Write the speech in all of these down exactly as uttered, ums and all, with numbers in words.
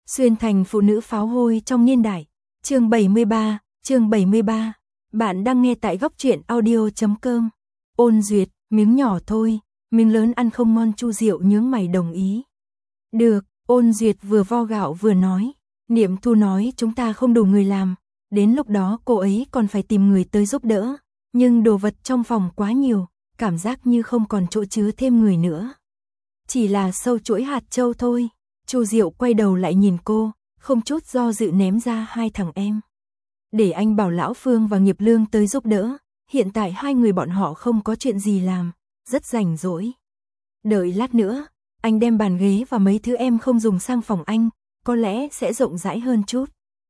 Xuyên thành phụ nữ pháo hôi trong niên đại. Chương bảy mươi ba, chương bảy mươi ba. Bạn đang nghe tại góc truyện audio chấm com. Ôn Duyệt, miếng nhỏ thôi, miếng lớn ăn không ngon. Chu Diệu nhướng mày đồng ý. Được, Ôn Duyệt vừa vo gạo vừa nói. Niệm Thu nói chúng ta không đủ người làm, đến lúc đó cô ấy còn phải tìm người tới giúp đỡ, nhưng đồ vật trong phòng quá nhiều, cảm giác như không còn chỗ chứa thêm người nữa. Chỉ là sâu chuỗi hạt châu thôi. Chu Diệu quay đầu lại nhìn cô, không chút do dự ném ra hai thằng em. Để anh bảo Lão Phương và Nghiệp Lương tới giúp đỡ, hiện tại hai người bọn họ không có chuyện gì làm, rất rảnh rỗi. Đợi lát nữa, anh đem bàn ghế và mấy thứ em không dùng sang phòng anh, có lẽ sẽ rộng rãi hơn chút.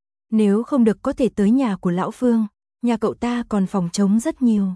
Nếu không được có thể tới nhà của Lão Phương, nhà cậu ta còn phòng trống rất nhiều.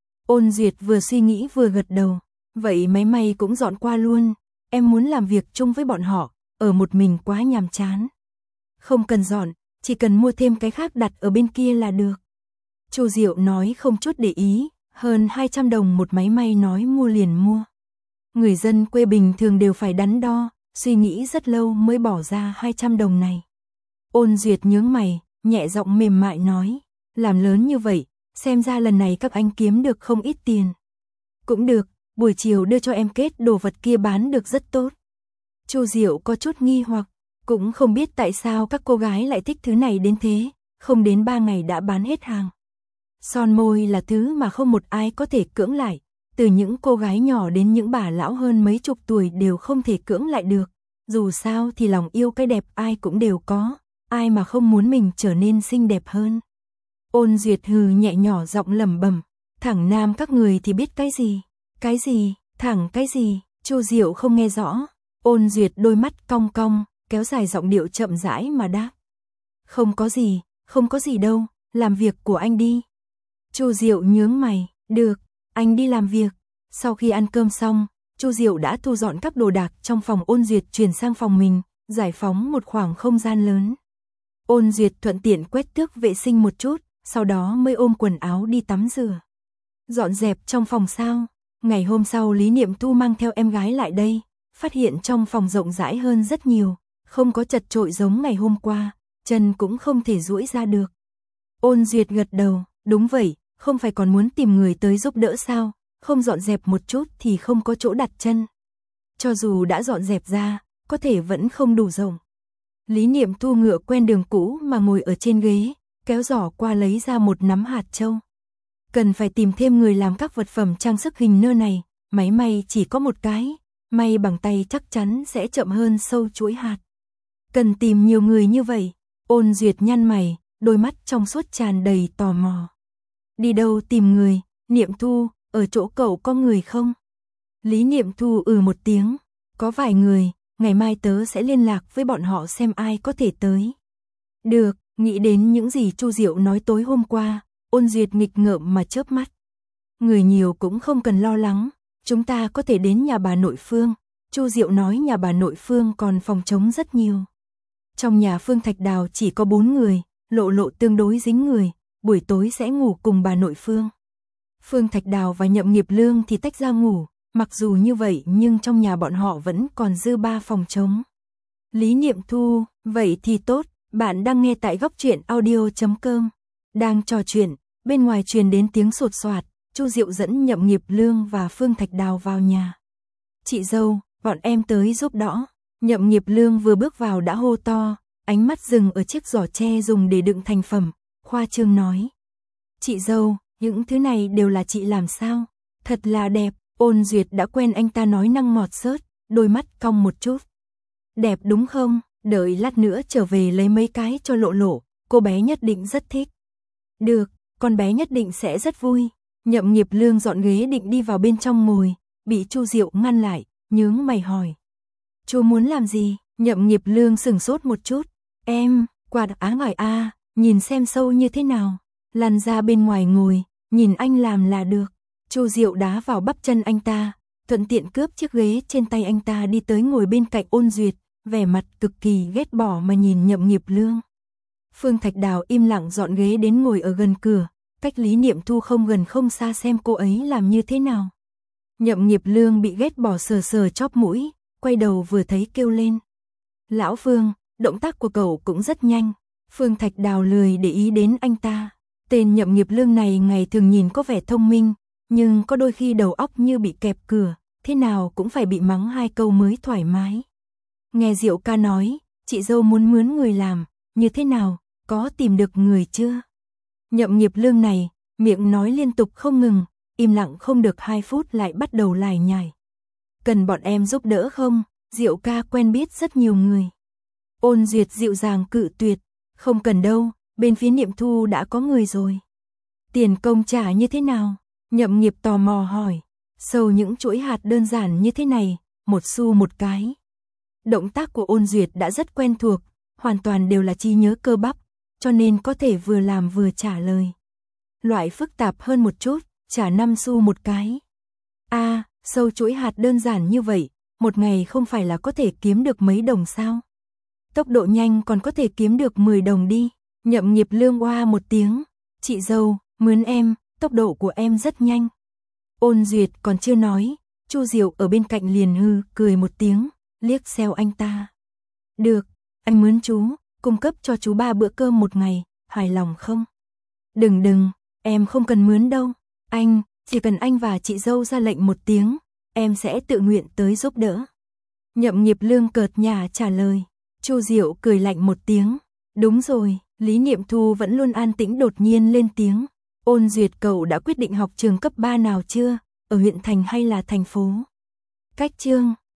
Ôn Duyệt vừa suy nghĩ vừa gật đầu, vậy máy may cũng dọn qua luôn, em muốn làm việc chung với bọn họ, ở một mình quá nhàm chán. Không cần dọn, chỉ cần mua thêm cái khác đặt ở bên kia là được. Chu Diệu nói không chút để ý, hơn hai trăm đồng một máy may nói mua liền mua. Người dân quê bình thường đều phải đắn đo, suy nghĩ rất lâu mới bỏ ra hai trăm đồng này. Ôn Duyệt nhướng mày, nhẹ giọng mềm mại nói, làm lớn như vậy, xem ra lần này các anh kiếm được không ít tiền. Cũng được, buổi chiều đưa cho em kết đồ vật kia bán được rất tốt. Chu Diệu có chút nghi hoặc, cũng không biết tại sao các cô gái lại thích thứ này đến thế, không đến ba ngày đã bán hết hàng. Son môi là thứ mà không một ai có thể cưỡng lại, từ những cô gái nhỏ đến những bà lão hơn mấy chục tuổi đều không thể cưỡng lại được. Dù sao thì lòng yêu cái đẹp ai cũng đều có, ai mà không muốn mình trở nên xinh đẹp hơn. Ôn Duyệt hừ nhẹ nhỏ giọng lẩm bẩm, thẳng nam các người thì biết cái gì? Cái gì? Thẳng cái gì? Chu Diệu không nghe rõ. Ôn Duyệt đôi mắt cong cong, kéo dài giọng điệu chậm rãi mà đáp. Không có gì, không có gì đâu, làm việc của anh đi. Chu Diệu nhướng mày, được, anh đi làm việc. Sau khi ăn cơm xong, Chu Diệu đã thu dọn các đồ đạc trong phòng Ôn Duyệt chuyển sang phòng mình, giải phóng một khoảng không gian lớn. Ôn Duyệt thuận tiện quét tước vệ sinh một chút, sau đó mới ôm quần áo đi tắm rửa. Dọn dẹp trong phòng sao? Ngày hôm sau Lý Niệm Thu mang theo em gái lại đây, phát hiện trong phòng rộng rãi hơn rất nhiều, không có chật chội giống ngày hôm qua, chân cũng không thể duỗi ra được. Ôn Duyệt gật đầu, đúng vậy, không phải còn muốn tìm người tới giúp đỡ sao, không dọn dẹp một chút thì không có chỗ đặt chân. Cho dù đã dọn dẹp ra, có thể vẫn không đủ rộng. Lý Niệm Thu ngựa quen đường cũ mà ngồi ở trên ghế, kéo giỏ qua lấy ra một nắm hạt châu. Cần phải tìm thêm người làm các vật phẩm trang sức hình nơ này, máy may chỉ có một cái, may bằng tay chắc chắn sẽ chậm hơn sâu chuỗi hạt. Cần tìm nhiều người như vậy. Ôn Duyệt nhăn mày, đôi mắt trong suốt tràn đầy tò mò. Đi đâu tìm người? Niệm Thu, ở chỗ cậu có người không? Lý Niệm Thu ừ một tiếng, có vài người, ngày mai tớ sẽ liên lạc với bọn họ xem ai có thể tới. Được, nghĩ đến những gì Chu Diệu nói tối hôm qua, Ôn Duyệt nghịch ngợm mà chớp mắt. Người nhiều cũng không cần lo lắng, chúng ta có thể đến nhà bà nội Phương. Chu Diệu nói nhà bà nội Phương còn phòng trống rất nhiều. Trong nhà Phương Thạch Đào chỉ có bốn người, Lộ Lộ tương đối dính người, buổi tối sẽ ngủ cùng bà nội Phương. Phương Thạch Đào và Nhậm Nghiệp Lương thì tách ra ngủ, mặc dù như vậy nhưng trong nhà bọn họ vẫn còn dư ba phòng trống. Lý Niệm Thu, vậy thì tốt, bạn đang nghe tại góc truyện audio chấm com. Đang trò chuyện, bên ngoài truyền đến tiếng sột soạt, Chu Diệu dẫn Nhậm Nghiệp Lương và Phương Thạch Đào vào nhà. Chị dâu, bọn em tới giúp đỡ. Nhậm Nghiệp Lương vừa bước vào đã hô to, ánh mắt dừng ở chiếc giỏ tre dùng để đựng thành phẩm, khoa trương nói. Chị dâu, những thứ này đều là chị làm sao? Thật là đẹp. Ôn Duyệt đã quen anh ta nói năng ngọt xớt, đôi mắt cong một chút. Đẹp đúng không? Đợi lát nữa trở về lấy mấy cái cho Lộ Lộ, cô bé nhất định rất thích. Được, con bé nhất định sẽ rất vui. Nhậm Nghiệp Lương dọn ghế định đi vào bên trong ngồi, bị Chu Diệu ngăn lại, nhướng mày hỏi. Chú muốn làm gì? Nhậm Nghiệp Lương sửng sốt một chút. Em, quạt á ngải a, nhìn xem sâu như thế nào. Lăn ra bên ngoài ngồi, nhìn anh làm là được. Chu Diệu đá vào bắp chân anh ta, thuận tiện cướp chiếc ghế trên tay anh ta đi tới ngồi bên cạnh Ôn Duyệt, vẻ mặt cực kỳ ghét bỏ mà nhìn Nhậm Nghiệp Lương. Phương Thạch Đào im lặng dọn ghế đến ngồi ở gần cửa, cách Lý Niệm Thu không gần không xa xem cô ấy làm như thế nào. Nhậm Nghiệp Lương bị ghét bỏ sờ sờ chóp mũi, quay đầu vừa thấy kêu lên. Lão Phương, động tác của cậu cũng rất nhanh. Phương Thạch Đào lười để ý đến anh ta. Tên Nhậm Nghiệp Lương này ngày thường nhìn có vẻ thông minh, nhưng có đôi khi đầu óc như bị kẹp cửa, thế nào cũng phải bị mắng hai câu mới thoải mái. Nghe Diệu ca nói, chị dâu muốn mướn người làm, như thế nào, có tìm được người chưa? Nhậm Nghiệp Lương này, miệng nói liên tục không ngừng, im lặng không được hai phút lại bắt đầu lải nhải. Cần bọn em giúp đỡ không? Diệu ca quen biết rất nhiều người. Ôn Duyệt dịu dàng cự tuyệt, không cần đâu, bên phía Niệm Thu đã có người rồi. Tiền công trả như thế nào? Nhậm Nghiệp tò mò hỏi. Sâu những chuỗi hạt đơn giản như thế này, một xu một cái. Động tác của Ôn Duyệt đã rất quen thuộc, hoàn toàn đều là trí nhớ cơ bắp, cho nên có thể vừa làm vừa trả lời. Loại phức tạp hơn một chút, trả năm xu một cái. A, à, sâu chuỗi hạt đơn giản như vậy, một ngày không phải là có thể kiếm được mấy đồng sao? Tốc độ nhanh còn có thể kiếm được mười đồng đi. Nhậm Nghiệp Lương oa một tiếng. Chị dâu, mướn em, tốc độ của em rất nhanh. Ôn Duyệt còn chưa nói, Chu Diệu ở bên cạnh liền hư, cười một tiếng, liếc xéo anh ta. Được, anh mướn chú, cung cấp cho chú ba bữa cơm một ngày, hài lòng không? Đừng đừng, em không cần mướn đâu. Anh, chỉ cần anh và chị dâu ra lệnh một tiếng, em sẽ tự nguyện tới giúp đỡ. Nhậm Nghiệp Lương cợt nhả trả lời. Chu Diệu cười lạnh một tiếng. Đúng rồi, Lý Niệm Thu vẫn luôn an tĩnh đột nhiên lên tiếng. Ôn Duyệt cậu đã quyết định học trường cấp ba nào chưa? Ở huyện thành hay là thành phố? Cách chương